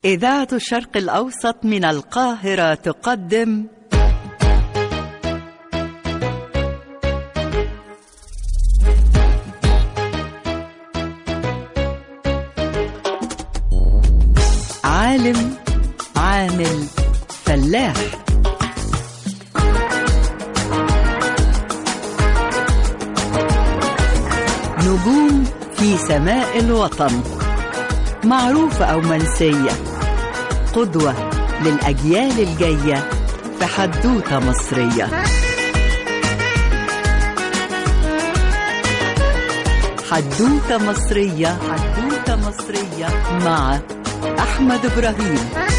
إذاعة الشرق الأوسط من القاهرة تقدم عالم عامل فلاح. نجوم في سماء الوطن، معروفة أو منسية، قدوة للأجيال الجاية في حدوتة مصرية. حدوتة مصرية، حدوتة مصرية مع أحمد إبراهيم.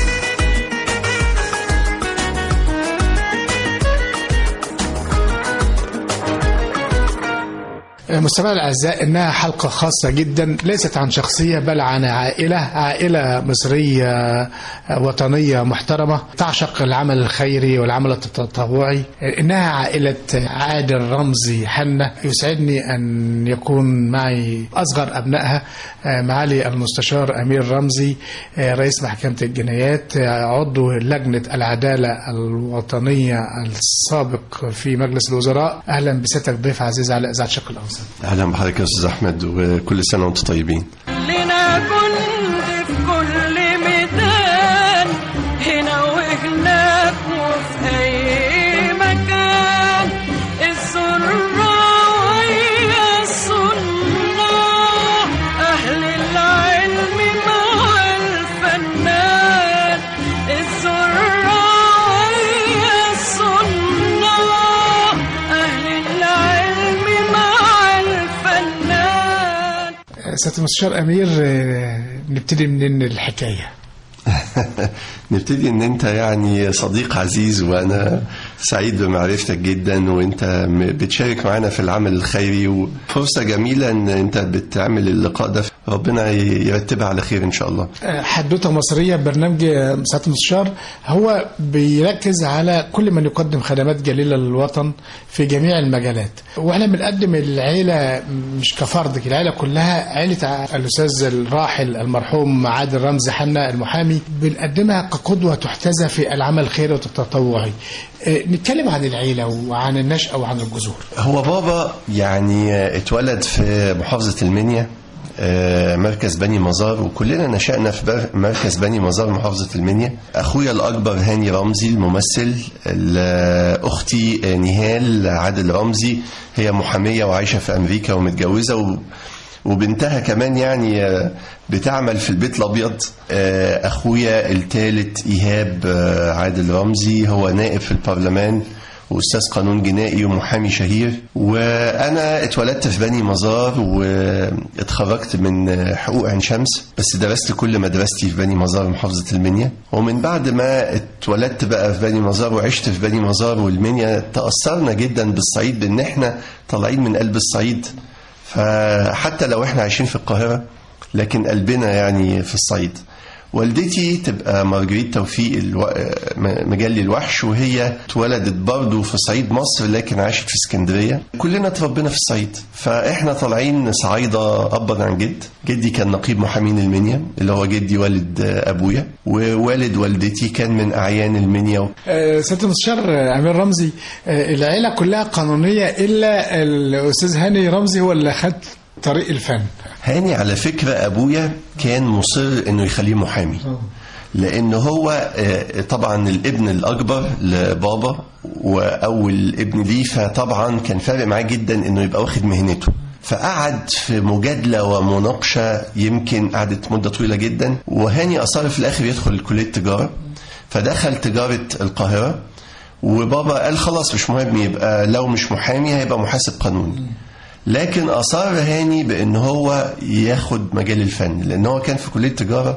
مستمعينا الأعزاء، إنها حلقة خاصة جدا، ليست عن شخصية بل عن عائلة مصرية وطنية محترمة تعشق العمل الخيري والعمل التطوعي. إنها عائلة عادل رمزي حنة. يسعدني أن يكون معي أصغر أبنائها، معالي المستشار أمير رمزي، رئيس محكمة الجنايات، عضو لجنة العدالة الوطنية السابق في مجلس الوزراء. أهلا بسيادتك ضيف عزيز على إذاعة الشرق الأوسط. أهلا بحضرتك يا أستاذ أحمد، وكل سنة وأنتم طيبين. لنا كنت في كل ميدان، هنا وهناك وفي أي مكان، الزراعية الصناع، أهل العلم مع الفنان، الزراعية الصناع، أهل العلم مع الفنان. سيادة المستشار أمير، نبتدي من الحكاية. نبتدي ان انت يعني صديق عزيز، وانا سعيد بمعرفتك جدا، وانت بتشارك معنا في العمل الخيري، وفرصة جميلة ان انت بتعمل اللقاء ده. ربنا يرتبها على خير ان شاء الله. حدوتة مصرية، برنامج سيادة المستشار هو بيركز على كل من يقدم خدمات جليلة للوطن في جميع المجالات، واحنا بنقدم العيلة مش كفرد، العيلة كلها، عيلة الأستاذ الراحل المرحوم عادل رمزي حنة المحامي، بنقدمها كقدوة تحتذى في العمل الخيري والتطوعي. نتكلم عن العيلة وعن النشأة وعن الجذور. هو بابا يعني اتولد في محافظة المنيا، مركز بني مزار، وكلنا نشأنا في مركز بني مزار محافظة المنيا. أخويا الأكبر هاني رمزي الممثل، أختي نهال عادل رمزي هي محامية وعايشة في أمريكا ومتجوزة، وبنتها كمان يعني بتعمل في البيت الأبيض. أخويا الثالث إيهاب عادل رمزي هو نائب في البرلمان وأستاذ قانون جنائي ومحامي شهير. وأنا اتولدت في بني مزار واتخرجت من حقوق عين شمس، بس درست كل مدرستي في بني مزار محافظة المنيا. ومن بعد ما اتولدت بقى في بني مزار وعشت في بني مزار والمنيا، تأثرنا جدا بالصعيد، بأن احنا طالعين من قلب الصعيد. فحتى لو احنا عايشين في القاهرة لكن قلبنا يعني في الصعيد. والدتي تبقى مارجريت توفيق مجلي الوحش، وهي اتولدت برضو في صعيد مصر لكن عاشت في اسكندرية. كلنا تربينا في الصعيد، فاحنا طالعين صعيدة أبا عن جد. جدي كان نقيب محامين المنيا اللي هو جدي والد أبويا، ووالد والدتي كان من أعيان المنيا. سيادة المستشار أمير رمزي، العيلة كلها قانونية إلا الأستاذ هاني رمزي هو اللي خد طريق الفن. هاني على فكرة أبويا كان مصر أنه يخليه محامي، لأنه هو طبعا الابن الأكبر لبابا وأول ابن ليه، فطبعا كان فارق معاه جدا أنه يبقى واخد مهنته. فقعد في مجادلة ومناقشة يمكن قعدت مدة طويلة جدا، وهاني أصر في الآخر يدخل كلية تجارة، فدخل تجارة القاهرة. وبابا قال خلاص مش مهم، يبقى لو مش محامي هيبقى محاسب قانوني. لكن أصر هاني بأن هو ياخد مجال الفن، لأن هو كان في كلية تجارة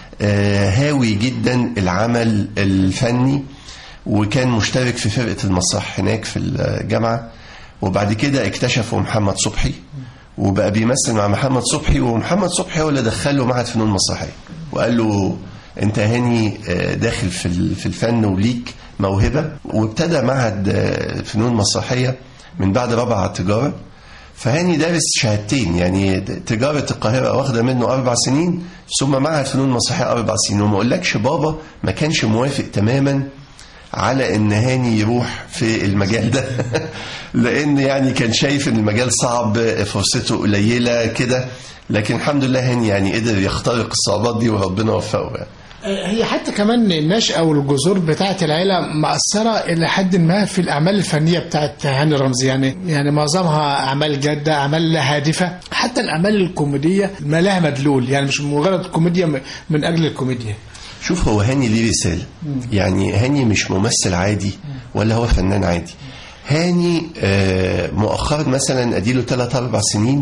هاوي جدا العمل الفني، وكان مشترك في فرقة المسرح هناك في الجامعة. وبعد كده اكتشفوا محمد صبحي وبقى بيمثل مع محمد صبحي، ومحمد صبحي هو اللي دخله معهد فنون مسرحية وقال له انت هاني داخل في الفن وليك موهبة. وابتدى معهد فنون مسرحية من بعد رابعة التجارة. فهاني دارس شهادتين، يعني تجارة القاهرة واخدة منه 4 سنين، ثم معهد فنون مسرحية 4 سنين. وما اقولكش بابا ما كانش موافق تماما على ان هاني يروح في المجال ده لان يعني كان شايف ان المجال صعب، فرصته قليلة كده، لكن الحمد لله هاني يعني قدر يخترق الصعوبات دي وربنا وفقه يعني. هي حتى كمان النشأة والجذور بتاعة العيلة مأثرة إلى حد ما في الأعمال الفنية بتاعة هاني رمزي، يعني معظمها أعمال جادة، أعمال هادفة، حتى الأعمال الكوميدية ما لها مدلول، يعني مش مجرد كوميديا من أجل الكوميديا. شوف هو هاني ليه رسالة، يعني هاني مش ممثل عادي ولا هو فنان عادي. هاني مؤخرا مثلا أديله 3-4 سنين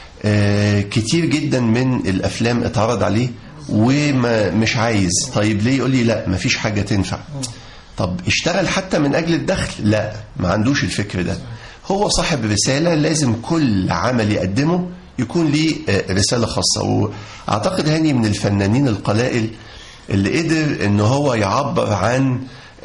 كتير جدا من الأفلام اتعرض عليه وما مش عايز. طيب ليه؟ يقول لي لا مفيش حاجة تنفع. طب اشتغل حتى من أجل الدخل؟ لا، ما عندوش الفكر ده. هو صاحب رسالة، لازم كل عمل يقدمه يكون ليه رسالة خاصة. وأعتقد هاني من الفنانين القلائل اللي قدر إنه هو يعبر عن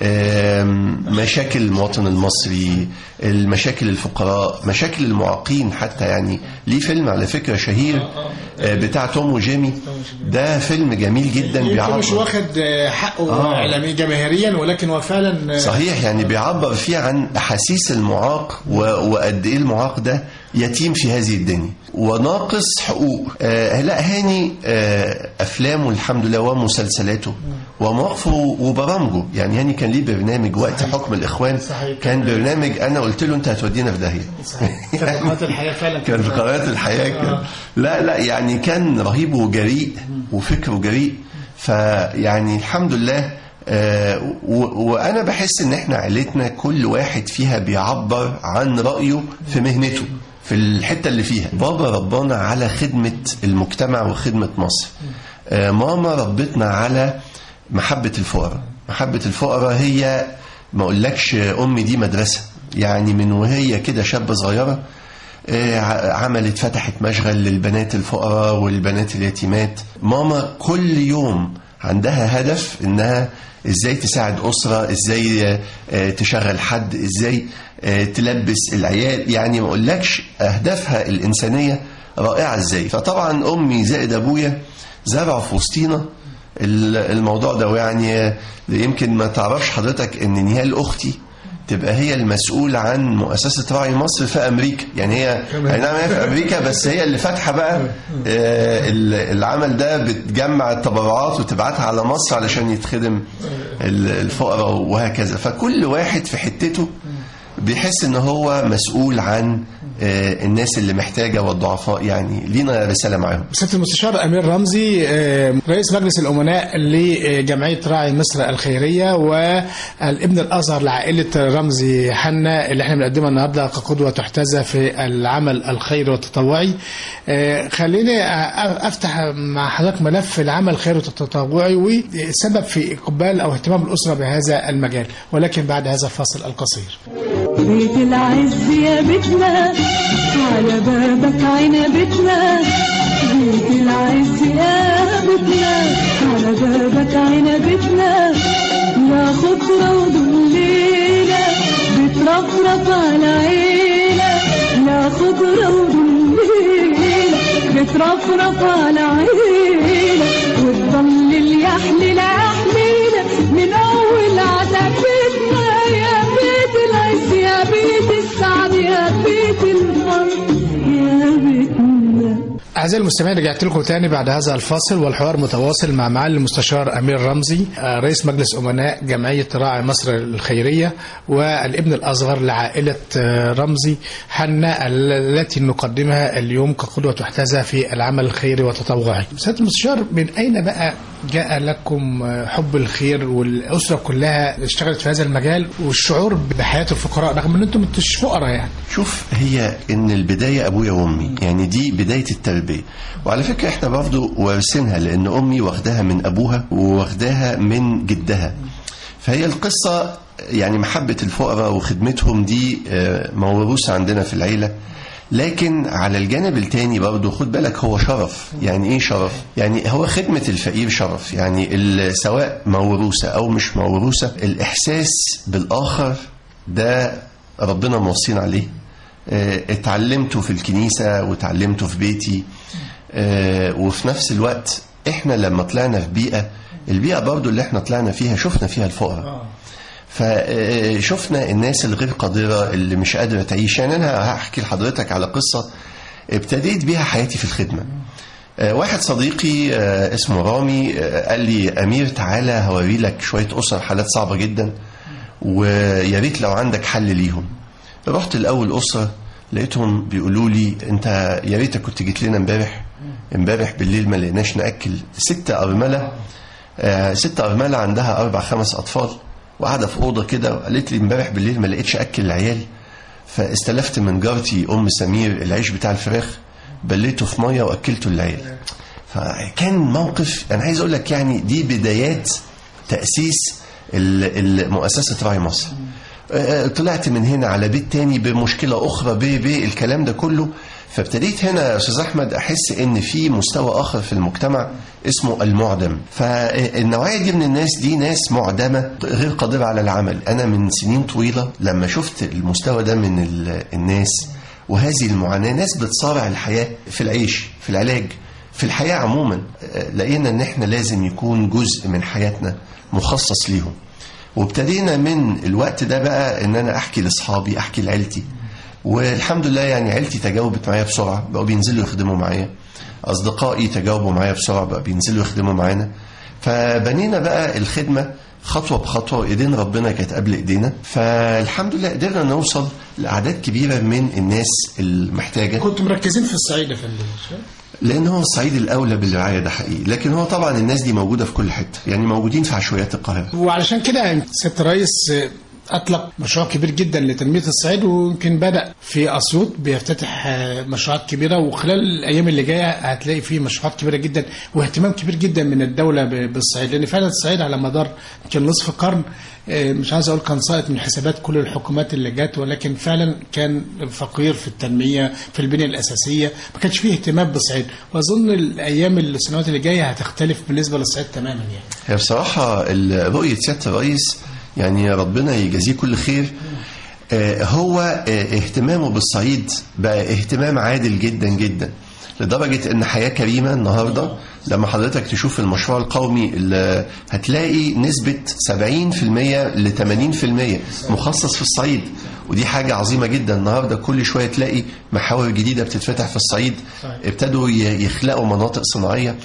مشاكل المواطن المصري، المشاكل الفقراء، مشاكل المعاقين حتى. يعني ليه فيلم على فكرة شهير بتاع توم وجيمي، ده فيلم جميل جدا بيعبر، مش واخد حقه إعلامي جماهيريا، ولكن هو فعلا صحيح يعني بيعبر فيه عن أحاسيس المعاق وقد إيه المعاق ده يتيم في هذه الدنيا وناقص حقوق. لا هاني أفلامه الحمد لله ومسلسلاته ومواقفه وبرامجه، يعني هاني كان ليه برنامج وقت حكم الإخوان، كان برنامج أنا قلت له أنت هتودينا في داهية. في قناة الحياة فعلا، كان في قناة الحياة لا يعني كان رهيب وجريء وفكره جريء. فيعني الحمد لله وأنا بحس إن إحنا عائلتنا كل واحد فيها بيعبر عن رأيه في مهنته في الحتة اللي فيها. بابا ربنا على خدمة المجتمع وخدمة مصر. ماما ربتنا على محبة الفقراء. محبة الفقراء هي ما أقولكش أمي دي مدرسة، يعني من وهي كده شابة صغيرة عملت فتحت مشغل للبنات الفقراء والبنات اليتيمات. ماما كل يوم عندها هدف إنها إزاي تساعد أسرة، إزاي تشغل حد، إزاي تلبس العيال، يعني ما أقولكش أهدافها الإنسانية رائعة إزاي. فطبعا أمي زائد أبويا زرعوا في وسطينا الموضوع ده. ويعني يمكن ما تعرفش حضرتك إن نهال أختي تبقى هي المسؤولة عن مؤسسة راعي مصر في أمريكا. يعني هي نعم هي في أمريكا، بس هي اللي فاتحة بقى العمل ده، بتجمع التبرعات وتبعتها على مصر علشان يتخدم الفقراء وهكذا. فكل واحد في حتته بيحس ان هو مسؤول عن الناس اللي محتاجة والضعفاء، يعني لينا رسالة معاهم. سيادة المستشار أمير رمزي رئيس مجلس الأمناء لجمعية راعي مصر الخيرية والابن الأصغر لعائلة رمزي حنا اللي احنا بنقدمها النهاردة كقدوة تحتذى في العمل الخيري والتطوعي. خليني أفتح مع حضرتك ملف العمل الخيري والتطوعي والسبب في إقبال أو اهتمام الأسرة بهذا المجال، ولكن بعد هذا الفاصل القصير. بيت العز يا بيتنا، على بابك عنبتنا. بيت العز يا بيتنا، على بابك عنبتنا. يا خضرة وضليلة بترفرف على عيلة. يا خضرة وضليلة بترفرف على عيلة. وتضلل يحلل يحليلة من أول عتبتنا. يا بيت العز يا بيت السعد يا بيت الفرح يا بيتنا. أعزائي المستمعين، رجعت لكم تاني بعد هذا الفاصل والحوار متواصل مع معالي المستشار أمير رمزي رئيس مجلس أمناء جمعية راعي مصر الخيرية والابن الأصغر لعائلة رمزي حنا التي نقدمها اليوم كقدوة تحتذى في العمل الخيري والتطوعي. سيادة المستشار، من أين بقى جاء لكم حب الخير والأسرة كلها اشتغلت في هذا المجال والشعور بحياة الفقراء رغم أن أنتم مش فقراء؟ يعني شوف، هي إن البداية أبويا وأمي، يعني دي بداية التربية. وعلى فكرة احنا برضو وارثينها، لأن أمي واخداها من أبوها وواخداها من جدها. فهي القصة يعني محبة الفقراء وخدمتهم دي موروثة عندنا في العيلة. لكن على الجانب التاني برضو خد بالك، هو شرف. يعني ايه شرف؟ يعني هو خدمة الفقير شرف. يعني سواء موروثة أو مش موروثة، الإحساس بالآخر ده ربنا موصين عليه. اتعلمته في الكنيسة واتعلمته في بيتي، وفي نفس الوقت احنا لما طلعنا في البيئة برضو اللي احنا طلعنا فيها شفنا فيها الفقراء، فشفنا الناس الغير قادرة اللي مش قادرة تعيش. يعني أنا هحكي لحضرتك على قصة ابتديت بيها حياتي في الخدمة. واحد صديقي اسمه رامي قال لي أمير تعالى هوري لك شوية أسر حالات صعبة جدا ويا ريت لو عندك حل ليهم. رحت الأول أسرة لقيتهم بيقولوا لي أنت يا ريتك كنت جيت لنا امبارح بالليل ما لقيناش نأكل. 6 أرملة عندها 4-5 أطفال وقاعدة في أوضة كده، وقالت لي امبارح بالليل ما لقيتش أكل العيال، فاستلفت من جارتي أم سمير العيش بتاع الفراخ بليته في مية وأكلته للعيال. فكان موقف أنا عايز أقول لك يعني دي بدايات تأسيس المؤسسة راعي مصر. طلعت من هنا على بيت تاني بمشكلة أخرى الكلام ده كله. فابتديت هنا يا أستاذ أحمد أحس إن في مستوى آخر في المجتمع اسمه المعدم. فالنوعية دي من الناس دي ناس معدمة غير قادرة على العمل. أنا من سنين طويلة لما شفت المستوى ده من الناس وهذه المعاناة، ناس بتصارع الحياة في العيش في العلاج في الحياة عموما، لقينا إن إحنا لازم يكون جزء من حياتنا مخصص ليهم. وابتدينا من الوقت ده بقى إن أنا أحكي لأصحابي أحكي لعيلتي، والحمد لله يعني عيلتي تجاوبت معايا بسرعة، بقوا بينزلوا يخدموا معايا. أصدقائي تجاوبوا معايا بسرعة، بقوا بينزلوا يخدموا معانا. فبنينا بقى الخدمة خطوة بخطوة، وإيدين ربنا كانت قبل إيدينا. فالحمد لله قدرنا نوصل لأعداد كبيرة من الناس المحتاجة. كنتوا مركزين في الصعيد يا فندم؟ لأن هو الصعيد الأولى بالرعاية ده حقيقي، لكن هو طبعا الناس دي موجودة في كل حتة، يعني موجودين في عشوائيات القاهرة. وعلشان كده سيادة الرئيس أطلق مشروع كبير جدا لتنمية الصعيد، ويمكن بدأ في أسيوط بيفتتح مشروعات كبيرة، وخلال الأيام اللي جاية هتلاقي فيه مشروعات كبيرة جدا واهتمام كبير جدا من الدولة بالصعيد، لأن فعلا الصعيد على مدار يمكن نصف قرن مش عايز أقول كان ساقط من حسابات كل الحكومات اللي جات، ولكن فعلا كان فقير في التنمية في البنية الأساسية، ما كانش فيه اهتمام بالصعيد. وأظن الأيام السنوات اللي جاية هتختلف بالنسبة للصعيد تماما. يعني هي بصراحة رؤية سيادة الرئيس يعني ربنا يجازيه كل خير، هو اهتمامه بالصعيد بقى اهتمام عادل جدا جدا، لدرجة ان حياة كريمة النهاردة لما حضرتك تشوف المشروع القومي اللي هتلاقي نسبة 70% ل 80% مخصص في الصعيد، ودي حاجة عظيمة جدا. النهاردة كل شوية تلاقي محاور جديدة بتتفتح في الصعيد، ابتدوا يخلقوا مناطق صناعية.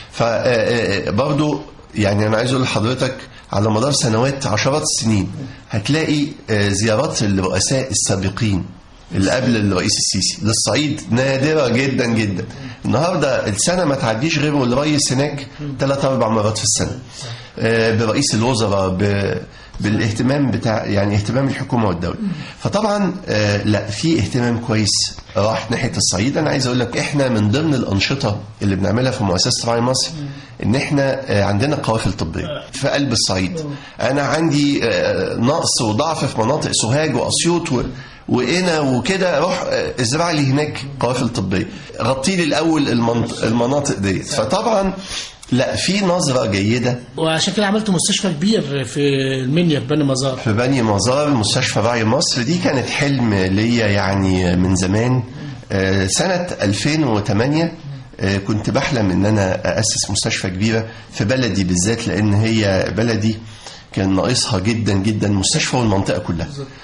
فبرضو يعني أنا عايز أقول لحضرتك على مدار سنوات عشرات السنين هتلاقي زيارات الرؤساء السابقين اللي قبل الرئيس السيسي للصعيد نادرة جدا جدا. النهاردة السنة ما تعديش غير والرئيس هناك 3-4 مرات في السنة، برئيس الوزراء بالاهتمام بتاع يعني اهتمام الحكومة والدولة. فطبعا لا في اهتمام كويس راح ناحية الصعيد. أنا عايز أقول لك إحنا من ضمن الأنشطة اللي بنعملها في مؤسسة راعي مصر إن إحنا عندنا قوافل طبية في قلب الصعيد. أنا عندي نقص وضعف في مناطق سوهاج وأسيوط وقنا وكده، أروح ازرع لي هناك قوافل طبية، غطي لي الأول المناطق دي. فطبعا لا في نظرة جيدة. وعشان كده عملت مستشفى كبير في المنيا في بني مزار. في بني مزار مستشفى راعي مصر، دي كانت حلم ليا يعني من زمان. سنة 2008 كنت بحلم ان انا أأسس مستشفى كبيرة في بلدي بالذات، لان هي بلدي كان ناقصها جدا جدا مستشفى والمنطقة كلها.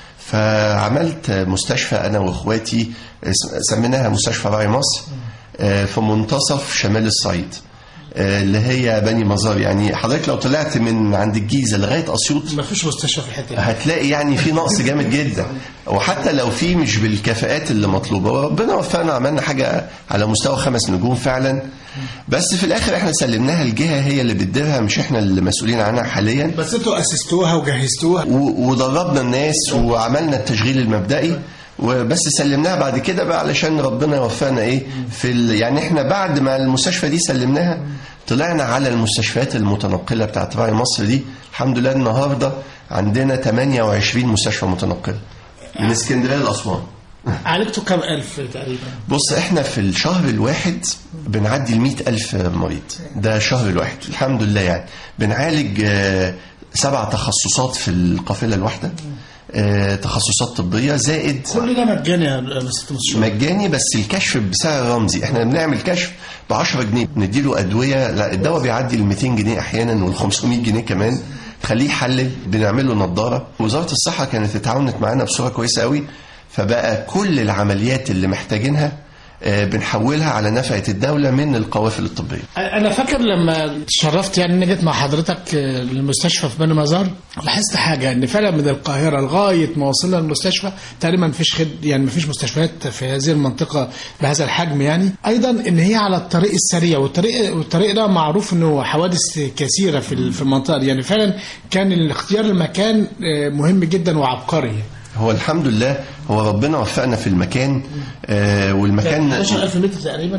فعملت مستشفى انا واخواتي سميناها مستشفى راعي مصر في منتصف شمال الصعيد اللي هي بني مزار. يعني حضرتك لو طلعت من عند الجيزة لغاية أسيوط ما فيش مستشفى في الحتة، هتلاقي يعني في نقص جامد جدا، وحتى لو في مش بالكفاءات اللي مطلوبة. وربنا وفقنا عملنا حاجة على مستوى 5 نجوم فعلا، بس في الآخر احنا سلمناها الجهة هي اللي بتديرها، مش احنا اللي مسؤولين عنها حاليا. بس انتوا أسستوها وجهزتوها ودربنا الناس وعملنا التشغيل المبدئي، وبس سلمناها بعد كده بقى علشان ربنا يوفقنا ايه في يعني احنا بعد ما المستشفى دي سلمناها طلعنا على المستشفيات المتنقلة بتاعت راعي مصر دي. الحمد لله النهاردة عندنا 28 مستشفى متنقلة من اسكندرية لأسوان. عالجتوا كم ألف تقريبا؟ بص احنا في الشهر الواحد بنعدي 100,000 مريض، ده الشهر الواحد الحمد لله. يعني بنعالج 7 تخصصات في القافلة الواحدة، تخصصات طبية زائد. كل ده مجاني يا أستاذ مستشار؟ مجاني، بس الكشف بسعر رمزي. احنا بنعمل كشف ب10 جنيه، نديله أدوية، لا الدواء بيعدي 200 جنيه أحيانا وال500 جنيه كمان، خليه يحلل، بنعمل له نظارة. وزارة الصحة كانت اتعاونت معانا بصورة كويسة قوي، فبقى كل العمليات اللي محتاجينها بنحولها على نفقة الدولة من القوافل الطبية. أنا فاكر لما تشرفت يعني إني جيت مع حضرتك المستشفى في بني مزار، لاحظت حاجة إن فعلا من القاهرة لغاية ما وصلنا المستشفى تقريبا مفيش يعني مفيش مستشفيات في هذه المنطقة بهذا الحجم. يعني أيضا إن هي على الطريق السريع، والطريق ده معروف إنه حوادث كثيرة في المنطقة دي. يعني فعلا كان اختيار المكان مهم جدا وعبقري. هو الحمد لله، هو ربنا وفقنا في المكان. والمكان 11,000 متر تقريبا.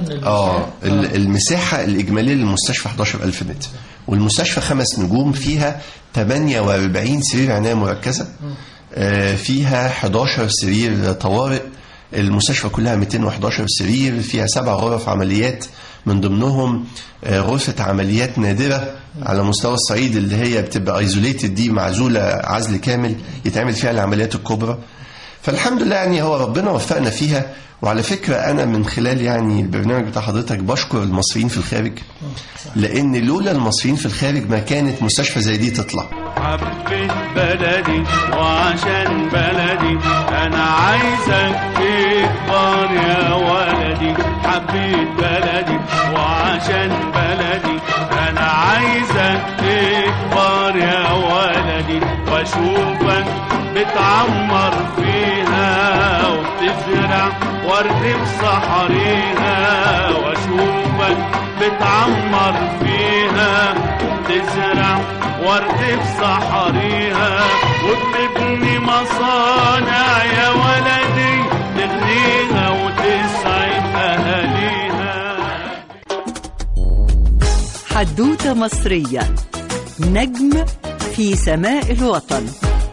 المساحة الإجمالية للمستشفى 11,000 متر، والمستشفى 5 نجوم، فيها 48 سرير عناية مركزة، فيها 11 سرير طوارئ. المستشفى كلها 211 سرير، فيها 7 غرف عمليات، من ضمنهم غرفة عمليات نادرة على مستوى الصعيد اللي هي بتبقى ايزوليتد، دي معزولة عزل كامل يتعمل فيها العمليات الكبرى. فالحمد لله يعني هو ربنا وفقنا فيها. وعلى فكرة أنا من خلال يعني البرنامج بتاع حضرتك بشكر المصريين في الخارج، لأن لولا المصريين في الخارج ما كانت مستشفى زي دي تطلع. حبيت بلدي وعشان بلدي أنا عايزك تكبر يا ولدي. حبيت بلدي وعشان بلدي أنا عايزك تكبر يا ولدي، وأشوفك بتعمر فيها وبتزرع ورد في صحريها، وأشوفك بتعمر فيها وبتزرع ورد في صحريها، وبتبني مصانع يا ولدي تغنيها وتسعد أهاليها. حدوتة مصرية، نجم في سماء الوطن.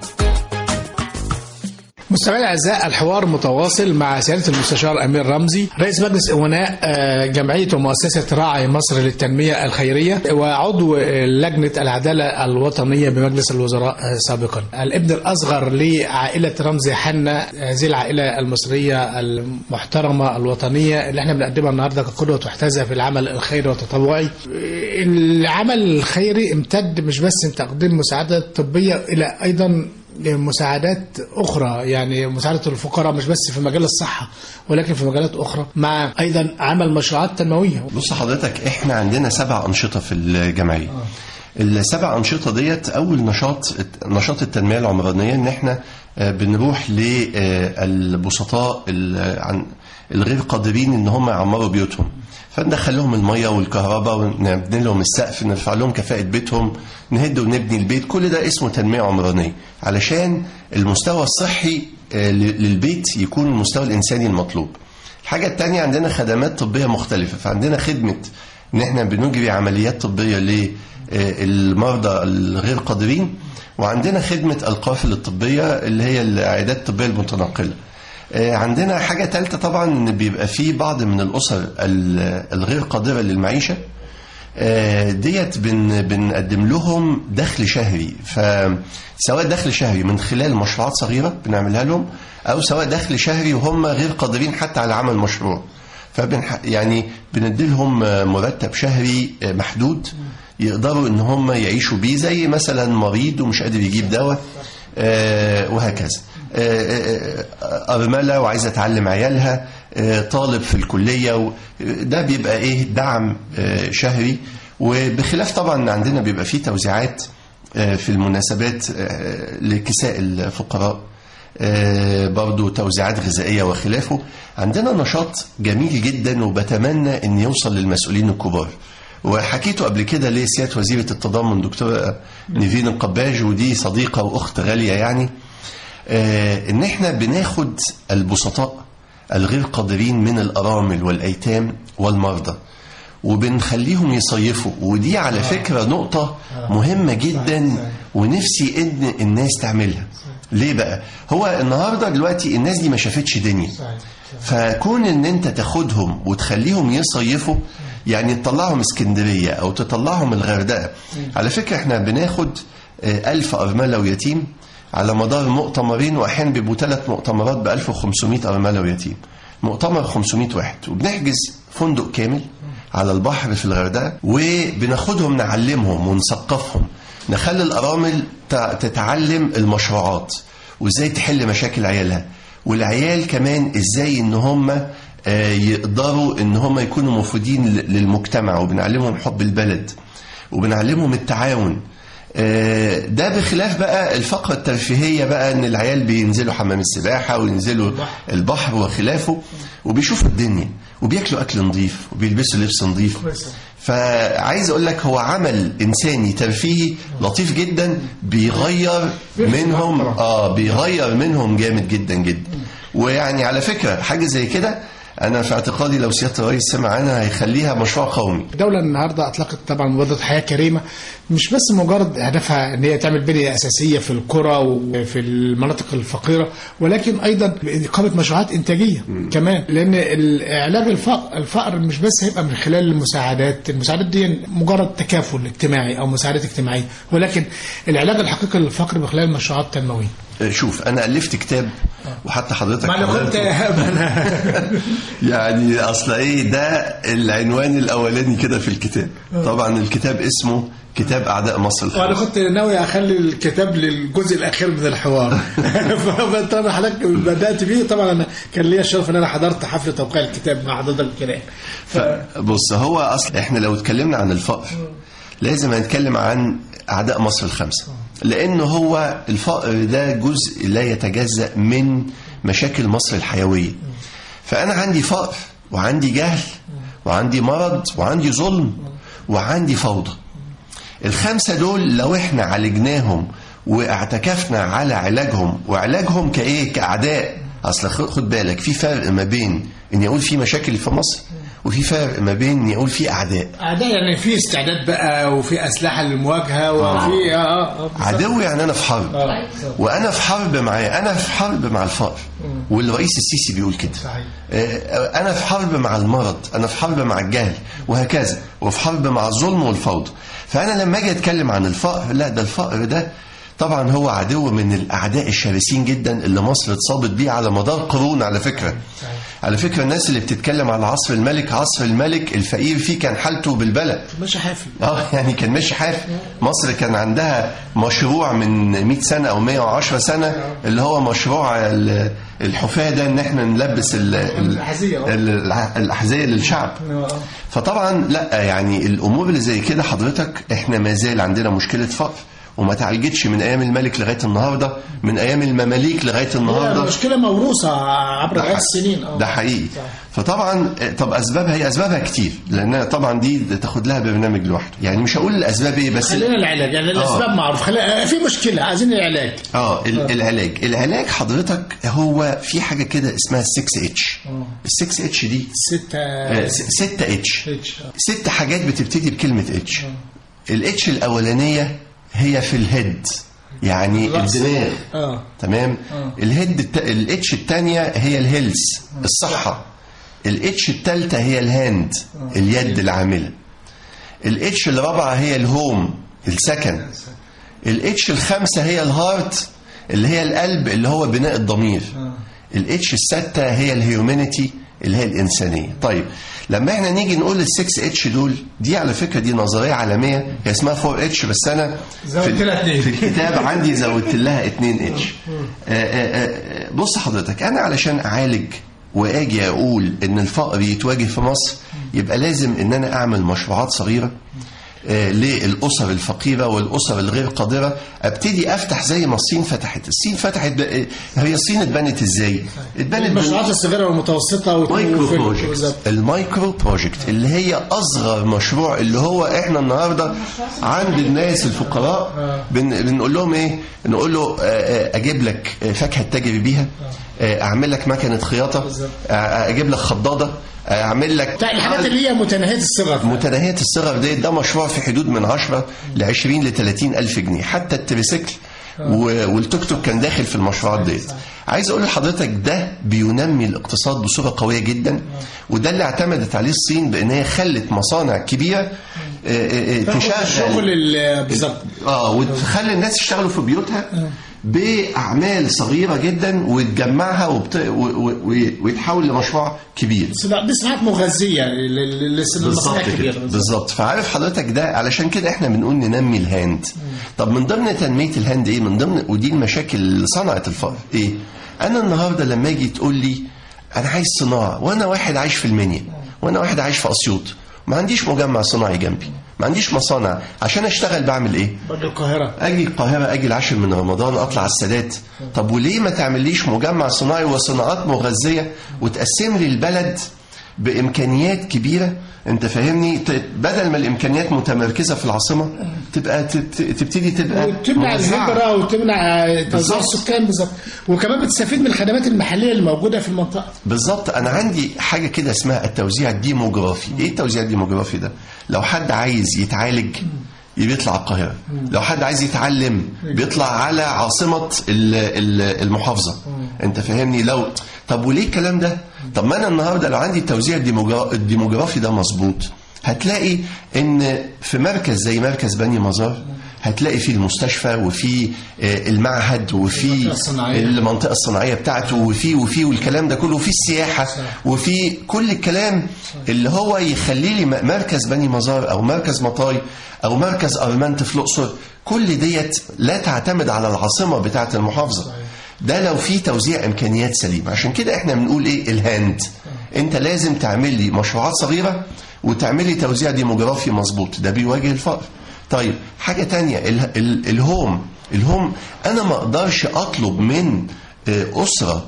مستمعينا الاعزاء، الحوار متواصل مع سيادة المستشار أمير رمزي، رئيس مجلس أمناء جمعية ومؤسسة راعي مصر للتنمية الخيرية، وعضو لجنة العدالة الوطنية بمجلس الوزراء سابقا. الابن الأصغر لعائلة رمزي حنا، هذه العائلة المصرية المحترمة الوطنية اللي احنا بنقدمها النهارده كقدوة تحتذى في العمل الخيري والتطوعي. العمل الخيري امتد مش بس تقديم مساعدات طبية إلى أيضا مساعدات أخرى، يعني مساعدة الفقراء مش بس في مجال الصحة ولكن في مجالات أخرى، مع أيضا عمل مشروعات تنموية. بص حضرتك، إحنا عندنا 7 أنشطة في الجمعية. ال7 أنشطة ديت، أول نشاط التنمية العمرانية، إن إحنا بنروح للبسطاء الغير قادرين إن هم يعمروا بيوتهم، فندخل لهم المية والكهرباء ونبني لهم السقف، نرفع لهم كفاءة بيتهم، نهد ونبني البيت. كل ده اسمه تنمية عمرانية، علشان المستوى الصحي للبيت يكون المستوى الإنساني المطلوب. الحاجة التانية، عندنا خدمات طبية مختلفة، فعندنا خدمة إن إحنا بنجري عمليات طبية للمرضى الغير قادرين، وعندنا خدمة القوافل الطبية اللي هي العيادات الطبية المتنقلة. عندنا حاجة ثالثة طبعا، إن بيبقى في بعض من الأسر الغير قادرة للمعيشة ديت بنقدم لهم دخل شهري، فسواء دخل شهري من خلال مشروعات صغيرة بنعملها لهم، أو سواء دخل شهري وهم غير قادرين حتى على عمل مشروع، يعني بندي لهم مرتب شهري محدود يقدروا إن هم يعيشوا بيه، زي مثلا مريض ومش قادر يجيب دواء وهكذا، أرملة وعايزة تعلم عيالها، طالب في الكلية، ده بيبقى دعم شهري. وبخلاف طبعا عندنا بيبقى فيه توزيعات في المناسبات لكساء الفقراء، برضو توزيعات غذائية وخلافه. عندنا نشاط جميل جدا وبتمنى ان يوصل للمسؤولين الكبار، وحكيته قبل كده لسيادة وزيرة التضامن دكتورة نيفين القباج، ودي صديقة وأخت غالية يعني، ان احنا بناخد البسطاء الغير قادرين من الأرامل والأيتام والمرضى وبنخليهم يصيفوا. ودي على فكرة نقطة مهمة جدا ونفسي ان الناس تعملها. ليه بقى؟ هو النهاردة دلوقتي الناس دي ما شافتش دنيا، فكون ان انت تاخدهم وتخليهم يصيفوا، يعني تطلعهم اسكندرية او تطلعهم الغردقة. على فكرة احنا بناخد 1000 أرملة ويتيم على مدار مؤتمرين، واحيانا بيبقوا 3 مؤتمرات ب 1500 ارمله ويتيم، مؤتمر 500 واحد، وبنحجز فندق كامل على البحر في الغردقه، وبناخدهم نعلمهم ونثقفهم، نخلي الارامل تتعلم المشروعات وازاي تحل مشاكل عيالها، والعيال كمان ازاي ان هم يقدروا ان هم يكونوا مفيدين للمجتمع، وبنعلمهم حب البلد وبنعلمهم التعاون. ده بخلاف بقى الفقرة الترفيهية بقى ان العيال بينزلوا حمام السباحة وينزلوا البحر وخلافه، وبيشوفوا الدنيا وبياكلوا اكل نظيف وبيلبسوا لبس نظيف. فعايز اقول لك هو عمل انساني ترفيهي لطيف جدا، بيغير منهم جامد جدا جدا. ويعني على فكرة حاجة زي كده أنا في اعتقادي لو سيادة الرئيس سمع عنها هيخليها مشروع قومي. الدولة النهاردة أطلقت طبعا مبادرة حياة كريمة، مش بس مجرد هدفها أن هي تعمل بنية أساسية في القرى وفي المناطق الفقيرة، ولكن أيضا إقامة مشروعات إنتاجية كمان، لأن علاج الفقر مش بس هيبقى من خلال المساعدات دي مجرد تكافل اجتماعي أو مساعدات اجتماعية، ولكن العلاج الحقيقي للفقر من خلال مشروعات تنموية. شوف أنا ألفت كتاب وحتى حضرتك يعني أصل إيه ده العنوان الأولاني كده في الكتاب. طبعا الكتاب اسمه كتاب أعداء مصر الخمسة. وأنا كنت ناوي أخلي الكتاب للجزء الأخير من الحوار فطبعا حضرتك بدأت بيه. طبعا أنا كان لي الشرف أن أنا حضرت حفل توقيع الكتاب مع حضرتك الكرام. بص هو أصل إحنا لو اتكلمنا عن الفقر لازم نتكلم عن أعداء مصر الخمسة، لأنه هو الفقر ده جزء لا يتجزأ من مشاكل مصر الحيوية. فأنا عندي فقر وعندي جهل وعندي مرض وعندي ظلم وعندي فوضى. الخمسة دول لو احنا عالجناهم واعتكفنا على علاجهم كايه كأعداء. اصل خد بالك في فرق ما بين ان يقول في مشاكل في مصر وفي فرق ما بين ان يقول في اعداء يعني في استعداد بقى وفي اسلحه للمواجهه وفي عدو. يعني انا في حرب وانا في حرب معاه، انا في حرب مع الفقر والرئيس السيسي بيقول كده. انا في حرب مع المرض، انا في حرب مع الجهل وهكذا، وفي حرب مع الظلم والفوضى. فانا لما اجي اتكلم عن الفقر، لا ده الفقر ده طبعا هو عدو من الأعداء الشرسين جدا اللي مصر اتصابت بيه على مدار قرون. على فكرة الناس اللي بتتكلم على عصر الملك الفقير فيه كان حالته بالبلد، ماشي حافي. يعني كان ماشي حافي. مصر كان عندها مشروع من 100 سنة أو 110 سنة اللي هو مشروع الحفاة ده، ان احنا نلبس الأحذية للشعب. فطبعا لا يعني الأمور اللي زي كده حضرتك احنا ما زال عندنا مشكلة فقر وما تعالجتش من ايام الملك لغايه النهارده، من ايام المماليك لغايه النهارده. مشكله موروثه عبر السنين. ده حقيقي. فطبعا طب اسبابها كتير، لان طبعا دي تاخد لها برنامج لوحده. يعني مش هقول الاسباب ايه، بس خلينا العلاج. يعني الاسباب معروف، في مشكله عايزين العلاج. العلاج حضرتك هو في حاجه كده اسمها 6H. ال6H دي 6H 6 حاجات بتبتدي بكلمه H. الاتش الاولانيه هي في الهيد، يعني الدماغ. تمام. الهيد. الاتش الثانيه هي الهيلث، الصحه. الاتش الثالثه هي الهاند، اليد العامله. الاتش الرابعه هي الهوم، السكن. الاتش الخامسه هي الهارت، اللي هي القلب، اللي هو بناء الضمير. الاتش السادسه هي الهيومانيتي، اللي هي الإنسانية. طيب لما احنا نيجي نقول ال6H دول، دي على فكرة دي نظرية عالمية هي اسمها 4H، بس أنا في الكتاب عندي زودت لها 2H. بص حضرتك، أنا علشان أعالج وأجي أقول إن الفقر يتواجه في مصر، يبقى لازم إن أنا أعمل مشروعات صغيرة للأسر الفقيرة والأسر الغير قادرة. ابتدي أفتح زي ما الصين فتحت. هي الصين اتبنت إزاي؟ اتبنت المشروعات الصغيرة والمتوسطة المايكرو بروجكت، اللي هي أصغر مشروع، اللي هو إحنا النهاردة عند الناس الفقراء بنقول لهم إيه؟ نقول له أجيب لك فاكهة تجري بيها، أعمل لك مكنة خياطة، أجيب لك خضادة، اعمل لك الحاجات اللي هي متناهيه الصغر. ده مشروع في حدود من 10 ل 20 ل 30 ألف جنيه. حتى التريسيكل والتوك توك كان داخل في المشروعات دي. عايز اقول لحضرتك ده بينمي الاقتصاد بصوره قويه جدا، وده اللي اعتمدت عليه الصين بان هي خلت مصانع كبيره تشغل بالظبط وتخلي الناس يشتغلوا في بيوتها باعمال صغيره جدا وتجمعها ويتحول لمشروع كبير. دي صناعات مغذيه للمصانع الكبيره. بالظبط. فعارف حضرتك ده علشان كده احنا بنقول ننمي الهاند. طب من ضمن تنميه الهاند ايه؟ من ضمن ودي المشاكل اللي صنعت الفقر ايه؟ انا النهارده لما اجي تقول لي انا عايز صناعه، وانا واحد عايش في المنيا، وانا واحد عايش في اسيوط، ما عنديش مجمع صناعي جنبي، ما عنديش مصانع، عشان اشتغل بعمل ايه؟ باجي القاهره، اجي العاشر من رمضان اطلع السادات. طب وليه ما تعمليش مجمع صناعي وصناعات مغذيه وتقسم لي البلد بامكانيات كبيره؟ انت فاهمني؟ بدل ما الامكانيات متمركزه في العاصمه تبقى تبتدي تبقى وتمنع الهجره وتمنع توزيع السكان. بالظبط. وكمان بتستفيد من الخدمات المحليه اللي موجوده في المنطقه. بالظبط. انا عندي حاجه كده اسمها التوزيع الديموغرافي. ايه التوزيع الديموغرافي ده؟ لو حد عايز يتعالج بيطلع القاهره، لو حد عايز يتعلم بيطلع على عاصمه المحافظه. انت فاهمني؟ لو طب وليه الكلام ده؟ طب ما انا النهارده لو عندي التوزيع الديموغرافي ده مظبوط، هتلاقي ان في مركز زي مركز بني مزار هتلاقي فيه المستشفى وفي المعهد وفي المنطقه الصناعيه بتاعته وفي والكلام ده كله، وفي السياحه وفي كل الكلام اللي هو يخلي لي مركز بني مزار او مركز مطاي او مركز ارمنت في الاقصر. كل ديت لا تعتمد على العاصمه بتاعه المحافظه. ده لو في توزيع امكانيات سليمه. عشان كده احنا بنقول ايه؟ الهاند. انت لازم تعمل لي مشروعات صغيره وتعمل لي توزيع ديموغرافي مظبوط، ده بيواجه الفقر. طيب حاجه تانية، الهوم انا ما اقدرش اطلب من اسره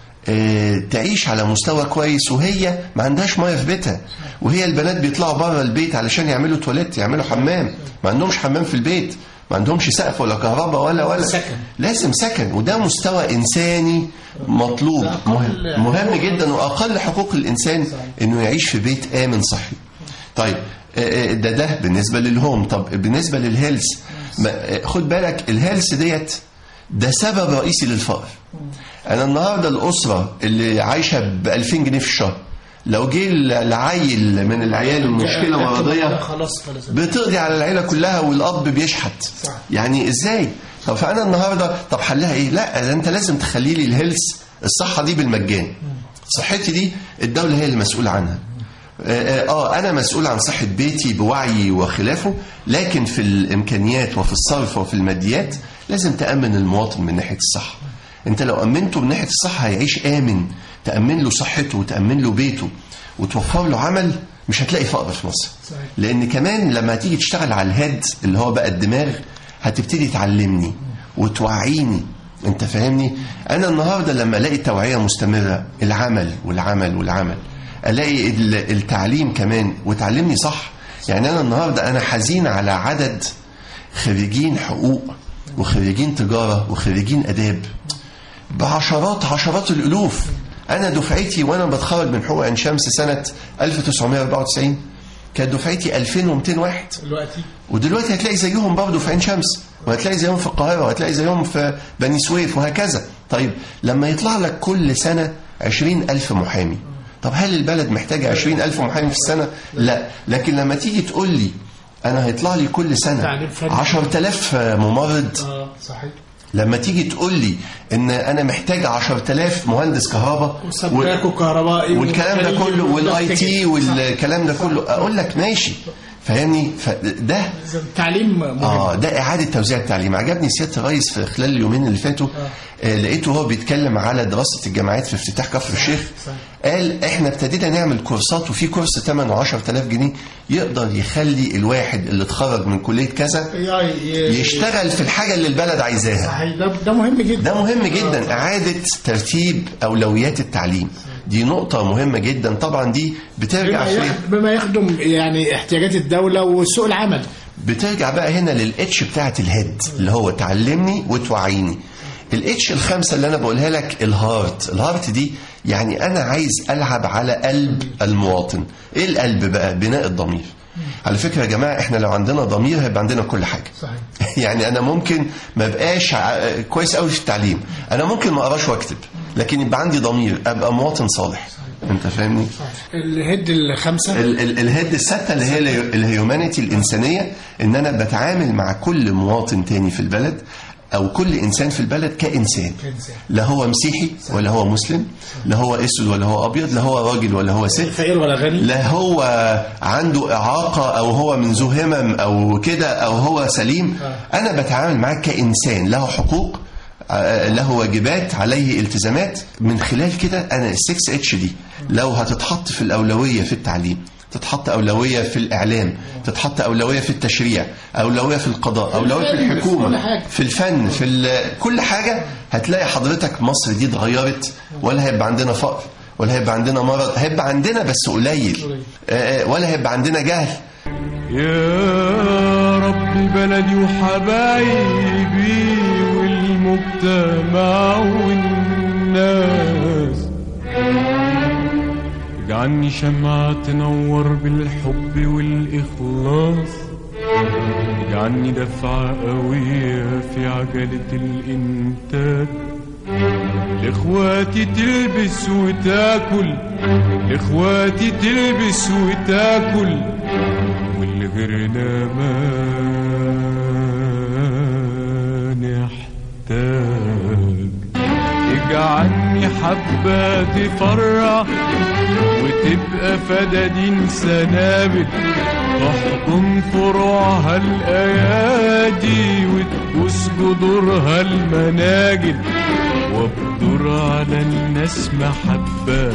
تعيش على مستوى كويس وهي ما عندهاش ميه في بيتها، وهي البنات بيطلعوا بره البيت علشان يعملوا تواليت، يعملوا حمام، ما عندهمش حمام في البيت، ما عندهمش سقف ولا كهرباء ولا سكن. لازم سكن. وده مستوى إنساني مطلوب مهم جدا، وأقل حقوق الإنسان إنه يعيش في بيت آمن صحي. طيب ده بالنسبة للهوم. طب بالنسبة للهيلث، خد بالك الهيلث ديت ده سبب رئيسي للفقر. أنا النهاردة الأسرة اللي عايشة ب2000 جنيه في الشهر، لو جه العيل من العيال المشكلة مرضية بتقضي على العيلة كلها والأب بيشحت. يعني إزاي؟ طب فأنا النهاردة طب حلها إيه؟ لا، ده أنت لازم تخلي لي الهيلث، الصحة دي بالمجان. صحتي دي الدولة هي المسؤولة عنها. أنا مسؤول عن صحة بيتي بوعي وخلافه، لكن في الإمكانيات وفي الصرف وفي الماديات لازم تأمن المواطن من ناحية الصحة. أنت لو أمنته من ناحية الصحة هيعيش آمن، تأمن له صحته وتأمن له بيته وتوفر له عمل، مش هتلاقي فقر في مصر. لأن كمان لما تيجي تشتغل على الهيد اللي هو بقى الدماغ، هتبتدي تعلمني وتوعيني. أنت فاهمني؟ أنا النهاردة لما ألاقي توعية مستمرة، العمل والعمل والعمل، ألاقي التعليم كمان وتعلمني صح. يعني أنا النهاردة أنا حزين على عدد خريجين حقوق وخريجين تجارة وخريجين أداب بعشرات الألوف. أنا دفعتي وأنا بتخرج من حقوق عين شمس سنة 1994 كانت دفعتي 2200 واحد، ودلوقتي هتلاقي زيهم برضه في عين شمس، وهتلاقي زيهم في القاهرة، وهتلاقي زيهم في بني سويف، وهكذا. طيب لما يطلع لك كل سنة 20,000 محامي، طب هل البلد محتاجة 20,000 محامي في السنة؟ لا. لكن لما تيجي تقول لي أنا هيطلع لي كل سنة 10,000 ممرض، صحيح. لما تيجي تقول لي ان انا محتاج 10,000 مهندس كهرباء وسباك وكهربائي والكلام ده كله والاي تي والكلام ده كله، اقول لك ماشي، فاهمني؟ فده تعليم مهم. ده اعاده توزيع التعليم. عجبني سياده الرئيس في خلال اليومين اللي فاتوا، لقيته هو بيتكلم على دراسه الجامعات في افتتاح كفر الشيخ. قال احنا ابتدينا نعمل كورسات، وفي كورس ثمنه 10,000 جنيه يقدر يخلي الواحد اللي اتخرج من كليه كذا يشتغل في الحاجه اللي البلد عايزاها. صحيح. ده مهم جدا. ده مهم جدا. اعاده ترتيب اولويات التعليم دي نقطة مهمة جدا. طبعا دي بترجع بما يخدم يعني احتياجات الدولة وسوق العمل. بترجع بقى هنا للاتش بتاعت الهيد اللي هو تعلمني وتوعيني. الاتش الخامسة اللي انا بقولها لك، الهارت دي يعني انا عايز العب على قلب المواطن. ايه القلب بقى؟ بناء الضمير. على فكرة يا جماعة احنا لو عندنا ضمير هيبقى عندنا كل حاجة. صحيح. يعني انا ممكن ما بقاش كويس قوي في التعليم، انا ممكن ما اقراش واكتب، لكن يبقى عندي ضمير، ابقى مواطن صالح. انت فاهمني؟ الهيد الخامسة، الهيد الستة اللي هي الهيومانيتي، الإنسانية، ان انا بتعامل مع كل مواطن تاني في البلد او كل انسان في البلد كانسان، لا هو مسيحي ولا هو مسلم، لا هو اسود ولا هو ابيض، لا هو راجل ولا هو ست، فقير ولا غني، لا هو عنده اعاقه او هو من ذو همم او كده او هو سليم. انا بتعامل معاه كانسان له حقوق، له واجبات، عليه التزامات. من خلال كده انا ال6 اتش دي لو هتتحط في الاولويه في التعليم، تتحط أولوية في الإعلام، تتحط أولوية في التشريع، أولوية في القضاء، أولوية في الحكومة، في الفن، في كل حاجة، هتلاقي حضرتك مصر دي اتغيرت. ولا هيبقى عندنا فقر، ولا هيبقى عندنا مرض، هيبقى عندنا بس قليل، ولا هيبقى عندنا جهل. يا رب بلدي وحبايبي والمجتمع والناس، اجعلني شمعة تنور بالحب والإخلاص، اجعلني دفعة قوية في عجلة الإنتاج، لإخواتي تلبس وتاكل، لإخواتي تلبس وتاكل، واللي غيرنا ما نحتاج. اجعلني حبة تفرح وتبقى فدادين سنابل، تحضن فروعها الأيادي وتبوس جذورها المناجل، وابدر على الناس محبة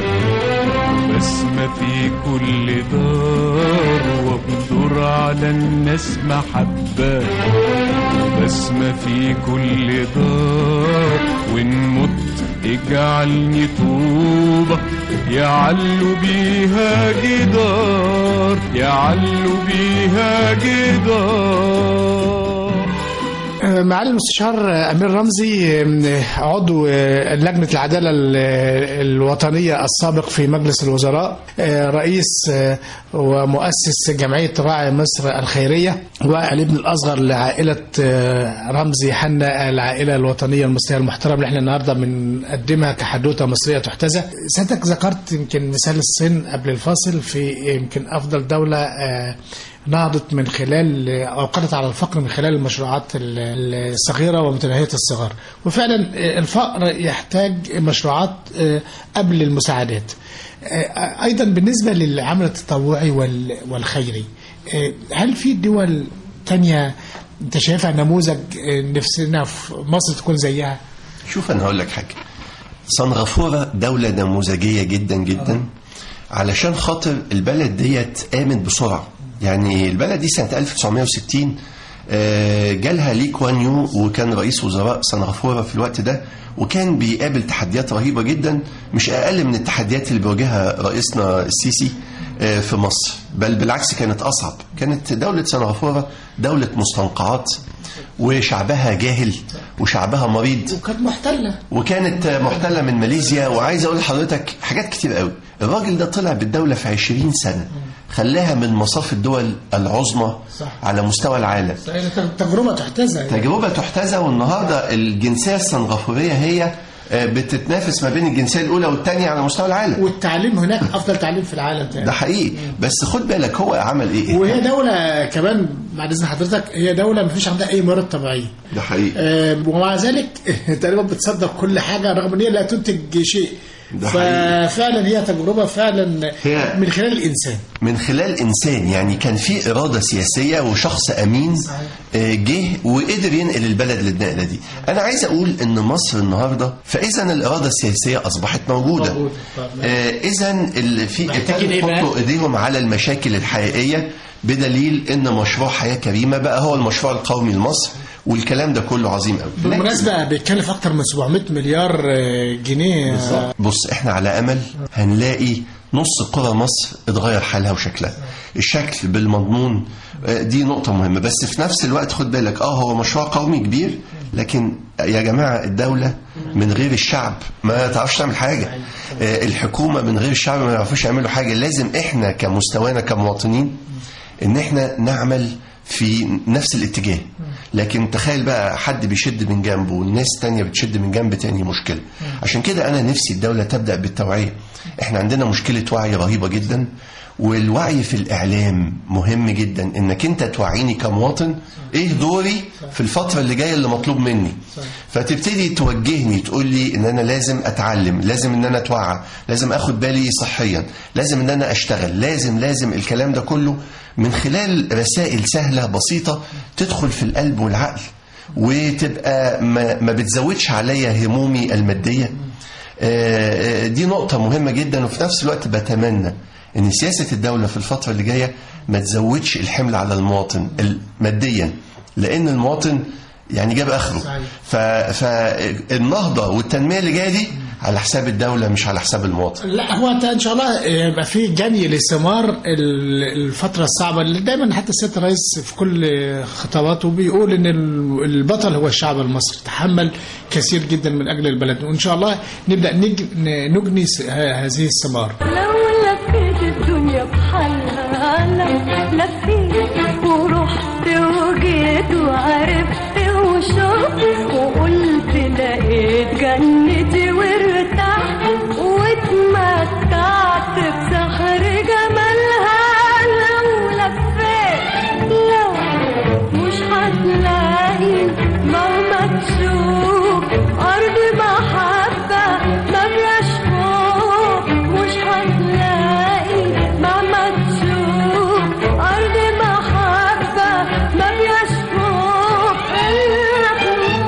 بسمة في كل دار، وابدر على الناس محبة بسمة في كل دار، ونمت اجعلني طوبة يعلو بيها جدار، يعلو بيها جدار. معالي المستشار أمير رمزي، عضو لجنة العدالة الوطنية السابق في مجلس الوزراء، رئيس ومؤسس جمعية راعي مصر الخيرية، والابن الأصغر لعائلة رمزي حنا، العائلة الوطنية المصرية المحترمة اللي احنا النهاردة بنقدمها كحدوتة مصرية تحتذى. سيادتك ذكرت يمكن مثال الصين قبل الفاصل في يمكن أفضل دولة نهضت من خلال أو قضت على الفقر من خلال المشروعات الصغيرة ومتناهية الصغر، وفعلا الفقر يحتاج مشروعات قبل المساعدات. أيضا بالنسبة للعمل التطوعي والخيري، هل في دول تانية أنت شايفها نموذج نفسنا في مصر تكون زيها؟ شوف أنا هقول لك حاجة، سنغافورة دولة نموذجية جدا جدا، علشان خاطر البلد ديت قامت بسرعة. يعني البلد دي سنة 1960 جالها لي كوان يو وكان رئيس وزراء سنغافورة في الوقت ده، وكان بيقابل تحديات رهيبة جدا، مش أقل من التحديات اللي بيواجهها رئيسنا السيسي في مصر، بل بالعكس كانت أصعب. كانت دولة سنغافورة دولة مستنقعات، وشعبها جاهل وشعبها مريض، وكانت محتلة من ماليزيا. وعايز أقول لحضرتك حاجات كتير قوي. الراجل ده طلع بالدولة في 20 سنة، خلاها من مصاف الدول العظمى على مستوى العالم. تجربة تحتذى. والنهاردة الجنسية السنغافورية هي بتتنافس ما بين الجنسية الأولى والثانية على مستوى العالم، والتعليم هناك أفضل تعليم في العالم تاني. ده حقيقي. بس خد بالك هو عمل إيه؟ وهي دولة كمان بعد إذن حضرتك، هي دولة ما فيش عندها أي موارد طبيعية. ده حقيقي. ومع ذلك تقريبا بتصدر كل حاجة رغم أن هي لا تنتج شيء. ففعلا هي تجربة فعلا هي من خلال الإنسان، من خلال إنسان. يعني كان في إرادة سياسية وشخص أمين جه وقدر ينقل البلد للنقلة دي. أنا عايز أقول إن مصر النهاردة فإذا الإرادة السياسية أصبحت موجودة، إذا في يحطوا إيديهم على المشاكل الحقيقية، بدليل إن مشروع حياة كريمة بقى هو المشروع القومي لمصر، والكلام ده كله عظيم قوي. بالمناسبة بيتكلف أكتر من 700 مليار جنيه. بص احنا على أمل هنلاقي نص قرى مصر اتغير حالها وشكلها، الشكل بالمضمون. دي نقطة مهمة. بس في نفس الوقت خد بالك هو مشروع قومي كبير، لكن يا جماعة الدولة من غير الشعب ما تعرفش تعمل حاجة. الحكومة من غير الشعب ما يعرفوش يعملوا حاجة. لازم احنا كمستوانا كمواطنين ان احنا نعمل في نفس الاتجاه. لكن تخيل بقى حد بيشد من جنبه والناس تانية بتشد من جنب تاني، مشكلة. عشان كده أنا نفسي الدولة تبدأ بالتوعية. احنا عندنا مشكلة وعي رهيبة جدا، والوعي في الإعلام مهم جدا، إنك أنت توعيني كمواطن إيه دوري في الفترة اللي جاية اللي مطلوب مني. فتبتدي توجهني تقول لي إن أنا لازم أتعلم، لازم إن أنا أتوعى، لازم أخد بالي صحيا، لازم إن أنا أشتغل، لازم الكلام ده كله من خلال رسائل سهلة بسيطة تدخل في القلب والعقل، وتبقى ما بتزودش عليا همومي المادية. دي نقطة مهمة جدا. وفي نفس الوقت بتمنى ان سياسة الدولة في الفترة اللي جاية ما تزودش الحمل على المواطن ماديا، لان المواطن يعني جاب اخره. فالنهضة والتنمية اللي جاية دي على حساب الدولة مش على حساب المواطن. لا، هو ان شاء الله يبقى في جني لثمار الفترة الصعبة اللي دايما حتى السيد الرئيس في كل خطواته بيقول ان البطل هو الشعب المصري، تحمل كثير جدا من اجل البلد، وان شاء الله نبدأ نجني هذه الثمار. لو لفيت الدنيا بحالها، لو لفيت ورحت وجيت وعرفت وشفت وقلت لقيت جنتي وارتحت واتمتعت بسحر جمالها. لو لفيت لو مش هتلاقي مهما تشوف أرض محبة ما فيهاش خوف، مش هتلاقي مهما تشوف أرض محبة ما فيهاش خوف إلا في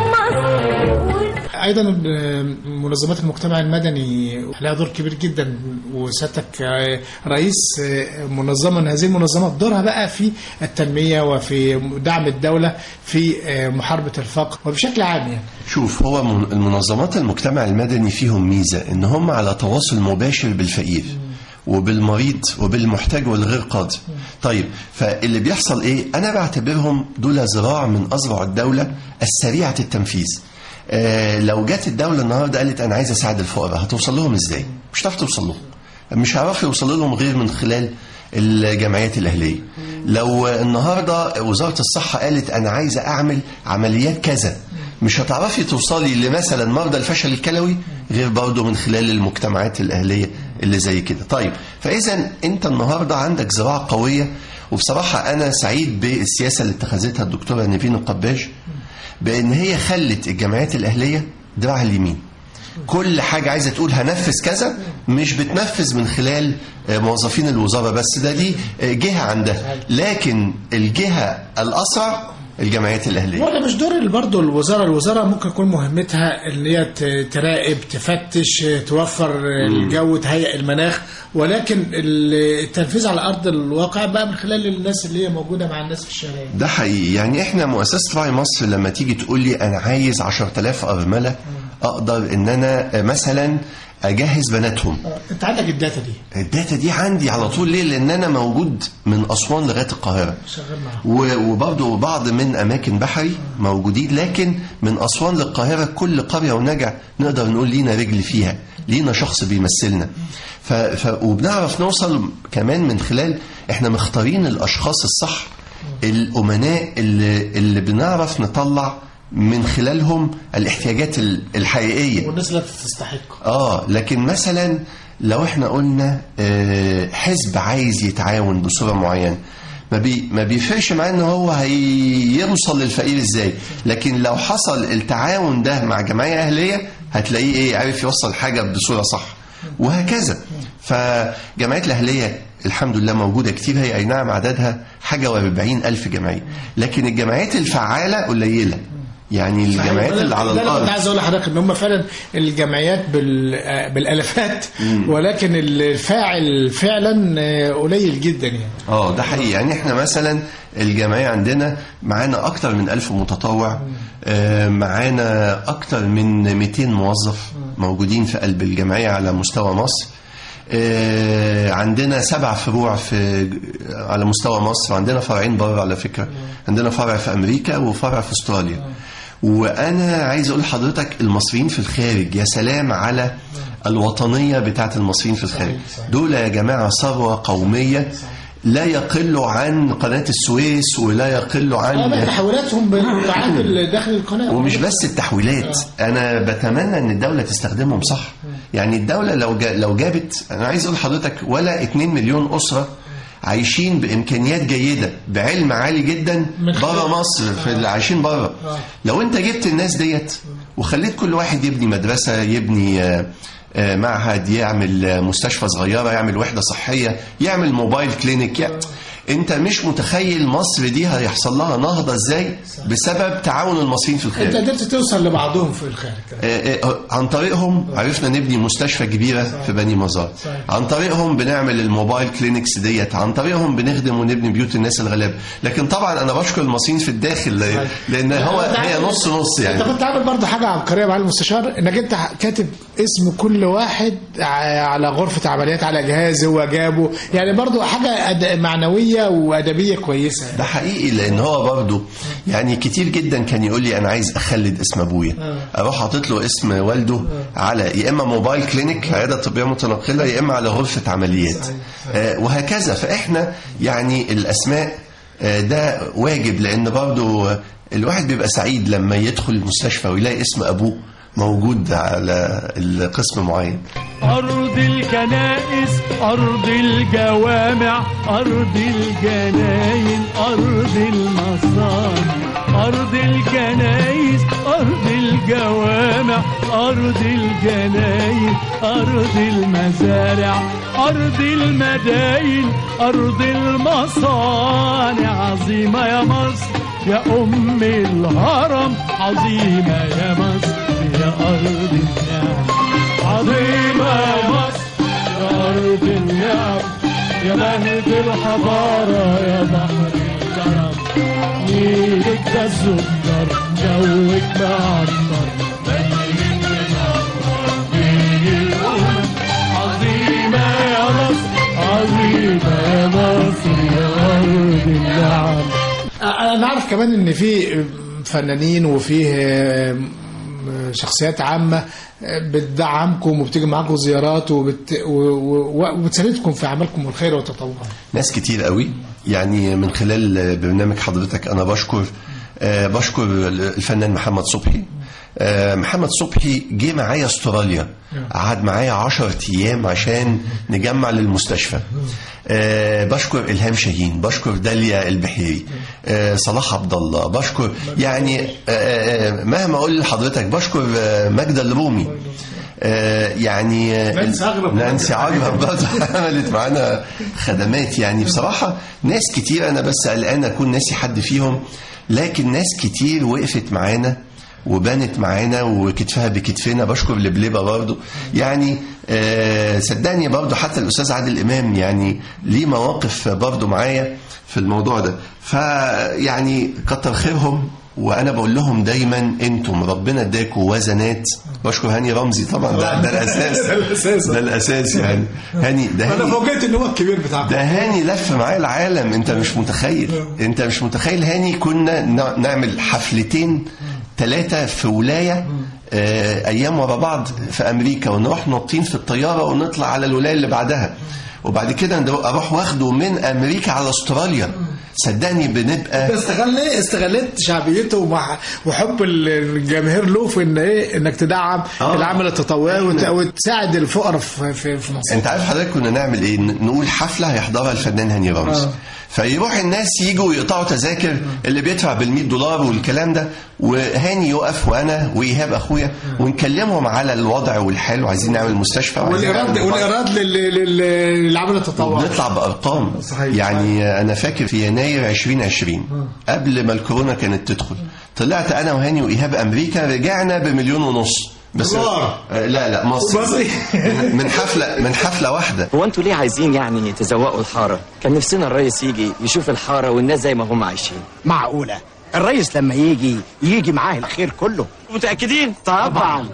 مصر. ايضا منظمات المجتمع المدني لها دور كبير جدا، وسيادتك رئيس منظمه من هذه المنظمات، دورها بقى في التنميه وفي دعم الدوله في محاربه الفقر وبشكل عام يعني. شوف، هو المنظمات المجتمع المدني فيهم ميزه ان هم على تواصل مباشر بالفقير وبالمريض وبالمحتاج والغير قادر. طيب، فاللي بيحصل ايه؟ انا بعتبرهم دول ذراع من اذرع الدوله السريعه التنفيذ. لو جت الدولة النهاردة قالت أنا عايز أساعد الفقراء، هتوصل لهم إزاي؟ مش هتعرف توصل لهم، مش هعرف يوصل لهم غير من خلال الجمعيات الأهلية. لو النهاردة وزارة الصحة قالت أنا عايز أعمل عمليات كذا، مش هتعرفي توصلي لمثلا مرضى الفشل الكلوي غير برضه من خلال المجتمعات الأهلية اللي زي كده. طيب، فإذا أنت النهاردة عندك ذراع قوية. وبصراحة أنا سعيد بالسياسة اللي اتخذتها الدكتورة نيفين القباش، بأن هي خلت الجمعيات الأهلية دراع اليمين. كل حاجة عايزة تقول هنفذ كذا، مش بتنفذ من خلال موظفين الوزارة بس، دي جهة عندها، لكن الجهة الأسرع الجمعيات الأهلية. ولا مش دور برضه الوزارة ممكن يكون مهمتها ان هي تراقب، تفتش، توفر الجو، تهيئ المناخ، ولكن التنفيذ على أرض الواقع بقى من خلال الناس اللي هي موجودة مع الناس في الشارع. ده حقيقي. يعني احنا مؤسسة راعي مصر لما تيجي تقول لي أنا عايز 10,000 أرملة، أقدر إن أنا مثلا أجهز بناتهم. أنت عندك الداتا دي عندي على طول. ليه؟ لأن أنا موجود من أسوان لغاية القاهرة، وبرضه بعض من أماكن بحري موجودين، لكن من أسوان للقاهرة كل قرية ونجع نقدر نقول لينا رجل فيها، لينا شخص بيمثلنا. وبنعرف نوصل كمان من خلال احنا مختارين الأشخاص الصح، الأمناء اللي بنعرف نطلع من خلالهم الاحتياجات الحقيقية والناس اللي تستحق. لكن مثلا لو احنا قلنا حزب عايز يتعاون بصورة معينة، ما بيفرقش معاه ان هو هيوصل للفقير ازاي، لكن لو حصل التعاون ده مع جمعية أهلية هتلاقيه عارف يوصل حاجة بصورة صح، وهكذا. فجمعيات الأهلية الحمد لله موجودة كتير، هي أي نعم عددها حاجة و40,000 جمعية، لكن الجمعيات الفعالة قليلة. يعني الجمعيات اللي على الارض، انا عايز اقول لحضرتك ان هم فعلا الجمعيات بالالافات، ولكن الفاعل فعلا قليل جدا يعني. ده حقيقي. يعني احنا مثلا الجمعيه عندنا معانا اكتر من 1000 متطوع، معانا اكتر من 200 موظف موجودين في قلب الجمعيه على مستوى مصر. عندنا 7 فروع على مستوى مصر، عندنا فرعين بره على فكرة، عندنا فرع في أمريكا وفرع في أستراليا. وأنا عايز أقول لحضرتك المصريين في الخارج، يا سلام على الوطنية بتاعت المصريين في الخارج، دول يا جماعة ثروة قومية لا يقلوا عن قناة السويس ولا يقلوا عن تحويلاتهم داخل القناة. ومش بس التحويلات، أنا بتمنى أن الدولة تستخدمهم صح. يعني الدولة لو جابت، أنا عايز أقول لحضرتك ولا 2 مليون أسرة عايشين بإمكانيات جيدة بعلم عالي جدا بره مصر، في اللي عايشين بره. لو أنت جبت الناس ديت وخليت كل واحد يبني مدرسة، يبني معهد، يعمل مستشفى صغيرة، يعمل وحدة صحية، يعمل موبايل كلينيك، انت مش متخيل مصر دي هيحصل لها نهضة ازاي بسبب تعاون المصريين في الخارج. انت قدرت توصل لبعضهم في الخارج. عن طريقهم عرفنا نبني مستشفى كبيرة في بني مزار، عن طريقهم بنعمل الموبايل كلينكس ديت، عن طريقهم بنخدم ونبني بيوت الناس الغلابة. لكن طبعا انا بشكر المصريين في الداخل لان هي نص نص يعني. انت كنت عامل برضه حاجة عبقرية مع المستشار، انك انت كاتب اسم كل واحد على غرفة عمليات، على جهاز هو جابه، يعني برضه حاجة معنوية وأدبية كويسة. ده حقيقي، لأن هو برضه يعني كتير جدا كان يقول لي أنا عايز أخلد اسم أبويا، أروح أحط له اسم والده على يا إما موبايل كلينيك عيادة طبية متنقلة، يا إما على غرفة عمليات، وهكذا. فإحنا يعني الأسماء ده واجب، لأن برضه الواحد بيبقى سعيد لما يدخل المستشفى ويلاقي اسم أبوه موجود على القسم معين. أرض الكنائس، أرض الجوامع، أرض الجناين، أرض المصانع، أرض الكنائس، أرض الجوامع، أرض الجناين، أرض المزارع، أرض المداين، أرض المصانع. عظيمة يا مصر يا أم الهرم، عظيمة يا مصر يا أرض النعم، عظيمة يا مصر يا أرض النعم، يا مهد الحضارة يا بحر الكرم، نيلك ده السكر، جوك معطر، مدينة منور بين الأمم. عظيمة يا مصر، عظيمة يا مصر يا أرض النعم. أنا عارف كمان إن في فنانين وفيه شخصيات عامة بتدعمكم وبتيجي معاكم زيارات وبتساندكم في أعمالكم الخير والتطوع. ناس كتير قوي يعني. من خلال برنامج حضرتك أنا بشكر الفنان محمد صبحي. محمد صبحي جه معايا استراليا، قعد معايا 10 أيام عشان نجمع للمستشفى. بشكر إلهام شاهين، بشكر داليا البحيري، صلاح عبد الله، بشكر يعني مهما أقول لحضرتك، بشكر ماجدة الرومي، يعني نانسي عجرم برضه عملت معانا خدمات. يعني بصراحة ناس كتير، أنا بس قلقان أكون ناسي حد فيهم، لكن ناس كتير وقفت معانا وبانت معانا وكتفها بكتفنا. بشكر لبلبة برضو يعني. صدقني برضو حتى الأستاذ عادل إمام يعني ليه مواقف برضو معايا في الموضوع ده. فيعني كتر خيرهم، وأنا بقول لهم دايما أنتم ربنا اداكوا وزنات. بشكر هاني رمزي طبعا، ده الأساس، ده الأساس يعني. هاني ده أنا فوجئت إن هو الكبير بتاعك. ده هاني لف معايا العالم، أنت مش متخيل. هاني كنا نعمل حفلتين 3 في ولاية أيام ورا بعض في أمريكا، ونروح نطين في الطيارة ونطلع على الولاية اللي بعدها، وبعد كده أروح واخده من أمريكا على أستراليا. صدقني بنبقى استغلت شعبيته وحب الجماهير له في انك تدعم العمل التطوعي وتساعد الفقراء في مصر. انت عارف حضرتك كنا نعمل ايه؟ نقول حفلة هيحضرها الفنان هاني رمزي، فيروح الناس يجوا ويقطعوا تذاكر، اللي بيدفع $100 والكلام ده، وهاني يقف وانا وايهاب اخويا ونكلمهم على الوضع والحال، وعايزين نعمل مستشفى والإيراد للعمل التطوعي. نطلع بارقام يعني. انا فاكر في يناير 2020 قبل ما الكورونا كانت تدخل، طلعت انا وهاني وايهاب امريكا، رجعنا ب1.5 مليون بس. لا مصري من حفله واحده. هو انتوا ليه عايزين يعني تزوقوا الحاره؟ كان نفسنا الرئيس يجي يشوف الحاره والناس زي ما هم عايشين. معقوله الرئيس لما يجي معاه الخير كله؟ متاكدين؟ طبعا.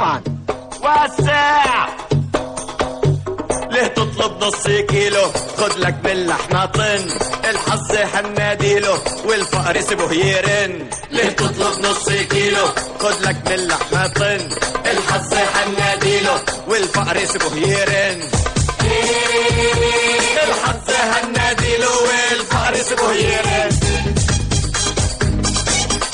وسع ليه تطلب نص كيلو؟ خد لك باللحمة طن، الحظ هناديله والفقر سيبه يرن. ليه تطلب نص كيلو؟ خد لك باللحمة طن، الحظ هناديله والفقر سيبه يرن. الحظ هناديله والفقر سيبه يرن.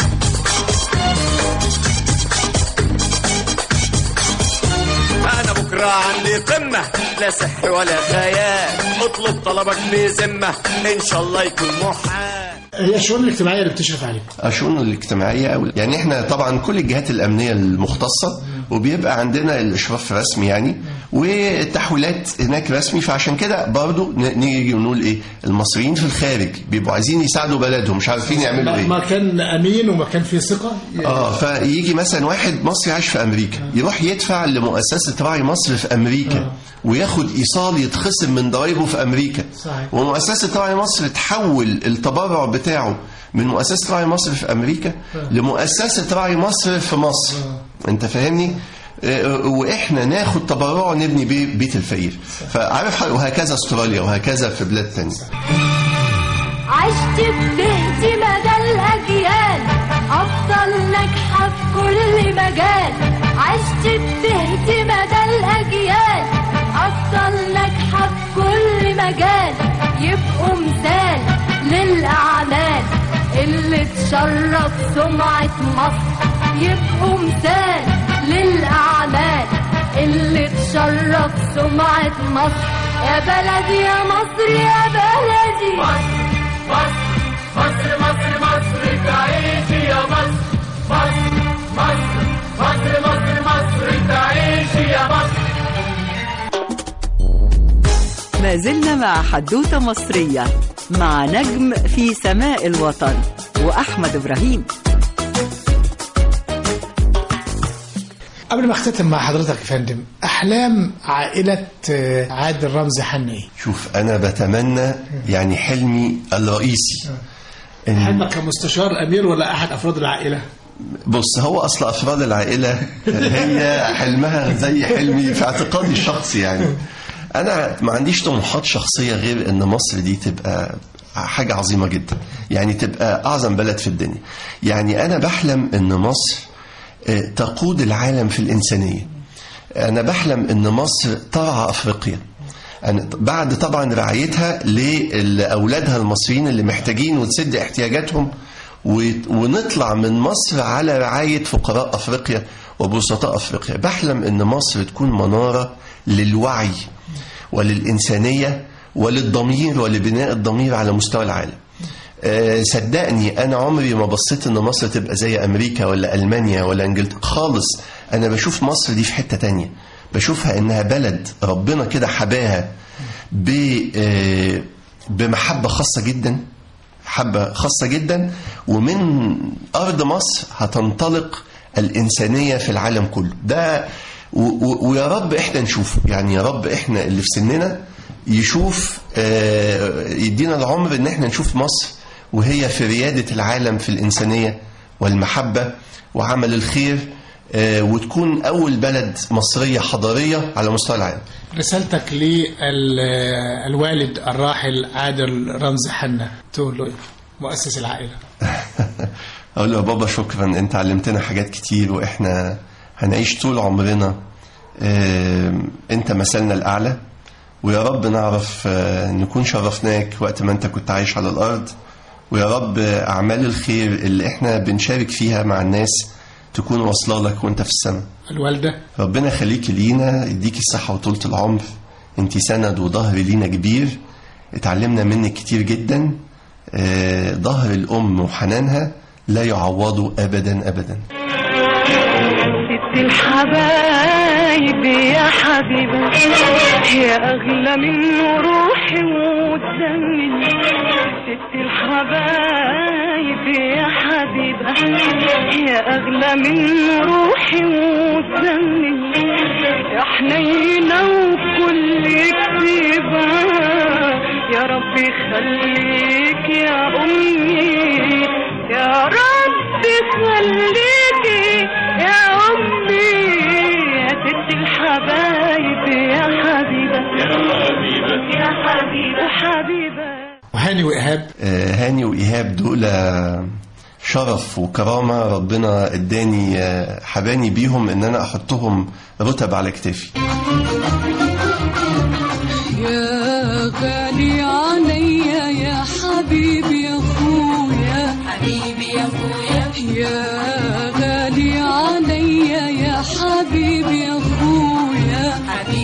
أنا بكرة بكرة عندي قمة لا سحر ولا خيال اطلب طلبك بذمة إن شاء الله يكون محال. هي الشؤون الاجتماعية اللي بتشرف عليك؟ الشؤون الاجتماعية يعني احنا طبعا كل الجهات الأمنية المختصة وبيبقى عندنا الإشراف رسمي يعني والتحويلات هناك رسمي. فعشان كده برضو نيجي ونقول ايه المصريين في الخارج بيبقوا عايزين يساعدوا بلدهم مش عارفين يعملوا ايه. مكان أمين ومكان فيه ثقة. فيجي مثلا واحد مصري عايش في أمريكا يروح يدفع لمؤسسة راعي مصر في أمريكا وياخد إيصال يتخصم من ضرائبه في أمريكا. صحيح. ومؤسسة راعي مصر تحول التبرع بتاعه من مؤسسة راعي مصر في أمريكا لمؤسسة راعي مصر في مصر. أنت فاهمني؟ وإحنا ناخد تبرع نبني بيت الفقير. فعارف وهكذا استراليا وهكذا في بلاد تانية. عشت بتهدي مدى الأجيال أفضل ناجحة في كل مجال. عشت بتهدي مدى الأجيال أفضل ناجحة في كل مجال. يبقوا مثال للأعمال اللي تشرف سمعة مصر. يبقوا مثال للأعمال اللي تشرف سمعة مصر. يا بلدي يا مصر يا بلدي مصر مصر مصر مصر تعيشي يا مصر. مصر مصر مصر مصر مصر تعيشي يا مصر. ما زلنا مع حدوتة مصرية مع نجم في سماء الوطن وأحمد إبراهيم. قبل ما اختتم مع حضرتك يا فندم أحلام عائلة عادل رمزي حني. شوف أنا بتمنى يعني حلمي الرئيسي حلمك كمستشار أمير ولا أحد أفراد العائلة؟ بص هو أصل أفراد العائلة هي حلمها زي حلمي في اعتقادي الشخصي يعني. أنا ما عنديش طموحات شخصية غير أن مصر دي تبقى حاجة عظيمة جدا يعني تبقى أعظم بلد في الدنيا. يعني أنا بحلم أن مصر تقود العالم في الإنسانية. أنا بحلم أن مصر ترعى أفريقيا بعد طبعا رعايتها لأولادها المصريين اللي محتاجين وتسد احتياجاتهم ونطلع من مصر على رعاية فقراء أفريقيا وبسطاء أفريقيا. بحلم أن مصر تكون منارة للوعي وللإنسانية وللضمير ولبناء الضمير على مستوى العالم. صدقني أنا عمري ما بصيت أن مصر تبقى زي أمريكا ولا ألمانيا ولا إنجلترا خالص. أنا بشوف مصر دي في حتة تانية. بشوفها إنها بلد ربنا كده حباها بمحبة خاصة جدا حبة خاصة جدا. ومن أرض مصر هتنطلق الإنسانية في العالم كله ده. ويا رب إحنا نشوف يعني يا رب إحنا اللي في سننا يشوف يدينا العمر إن إحنا نشوف مصر وهي في ريادة العالم في الإنسانية والمحبة وعمل الخير وتكون أول بلد مصرية حضارية على مستوى العالم. رسالتك للوالد الراحل عادل رمزي حنة تقول له مؤسس العائلة؟ أقول له يا بابا شكرا أنت علمتنا حاجات كتير وإحنا هنعيش طول عمرنا أنت مثلنا الأعلى. ويا رب نعرف نكون شرفناك وقت ما أنت كنت عايش على الأرض. ويا رب أعمال الخير اللي إحنا بنشارك فيها مع الناس تكون واصله لك وأنت في السماء. الوالدة ربنا يخليك لينا يديك الصحة وطولة العمر. أنت سند وظهر لينا كبير اتعلمنا منك كتير جدا. ظهر الأم وحنانها لا يعوضوا أبدا أبدا. ست الحبايب يا حبيبة يا أغلى من روحي ودمي. ست الحبايب يا حبيبة يا أغلى من روحي ودمي. يا حنينة وكل كتيبة يا رب يخليك يا أمي. يا رب يخليكي يا أمي يا ست الحبايب يا حبيبة يا حبيبة يا حبيبة حبيبة. وهاني وإيهاب هاني وإيهاب دول شرف وكرامة ربنا اداني حباني بيهم ان انا احطهم رتب على كتافي. يا غالي عليا يا حبيبي يا اخويا حبيبي يا اخويا يا غالي عليا يا حبيبي يا اخويا حبيبي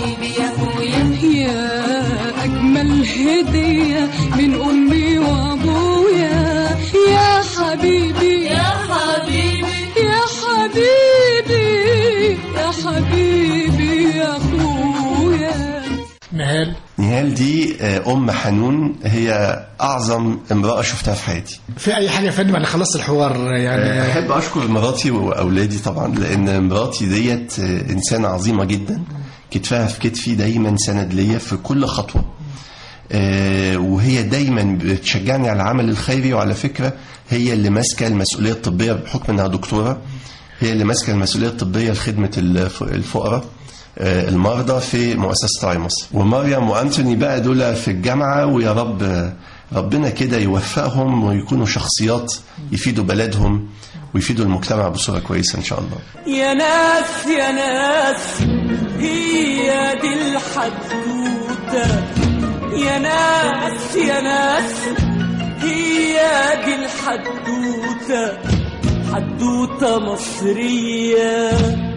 منال دي أم حنون، هي أعظم امرأة شفتها في حياتي. في أي حاجة يا فندم؟ أنا خلصت الحوار يعني. أحب أشكر مراتي وأولادي طبعا، لأن مراتي ديت إنسانة عظيمة جدا، كتفها في كتفي، دايما سند ليا في كل خطوة، وهي دايما بتشجعني على العمل الخيري. وعلى فكرة هي اللي ماسكة المسؤولية الطبية بحكم أنها دكتورة، هي اللي ماسكة المسؤولية الطبية لخدمة الفقراء المرضى في مؤسسة راعي مصر. ومريم وأنتوني بقى دول في الجامعة، ويا رب ربنا كده يوفقهم ويكونوا شخصيات يفيدوا بلدهم ويفيدوا المجتمع بصورة كويسة إن شاء الله. يا ناس يا ناس هي دي الحدوتة، يا ناس يا ناس هي دي الحدوتة، حدوتة مصرية،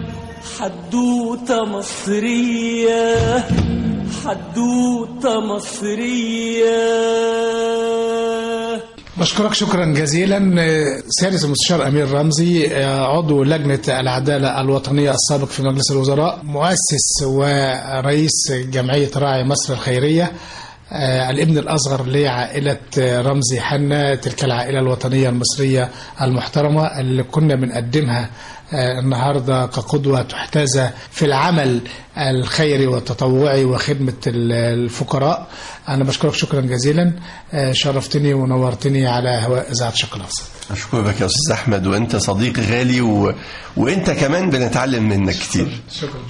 حدوتة مصرية، حدوتة مصرية. بشكرك شكرا جزيلا سيادة المستشار أمير رمزي، عضو لجنة العدالة الوطنية السابق في مجلس الوزراء، مؤسس ورئيس جمعية راعي مصر الخيرية، الابن الأصغر لعائلة رمزي حنا، تلك العائلة الوطنية المصرية المحترمة اللي كنا بنقدمها النهاردة كقدوة تحتذى في العمل الخيري والتطوعي وخدمة الفقراء. أنا بشكرك شكرا جزيلا، شرفتني ونورتني على هواء إذاعة الشرق الأوسط. أشكرك يا أستاذ أحمد، وأنت صديق غالي وأنت كمان بنتعلم منك كتير. شكرا.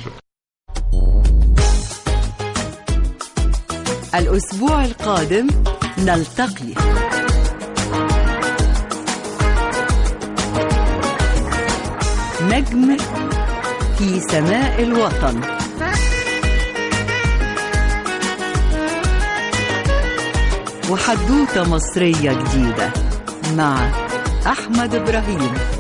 الأسبوع القادم نلتقي. نجم في سماء الوطن. وحدوتة مصرية جديدة مع أحمد إبراهيم.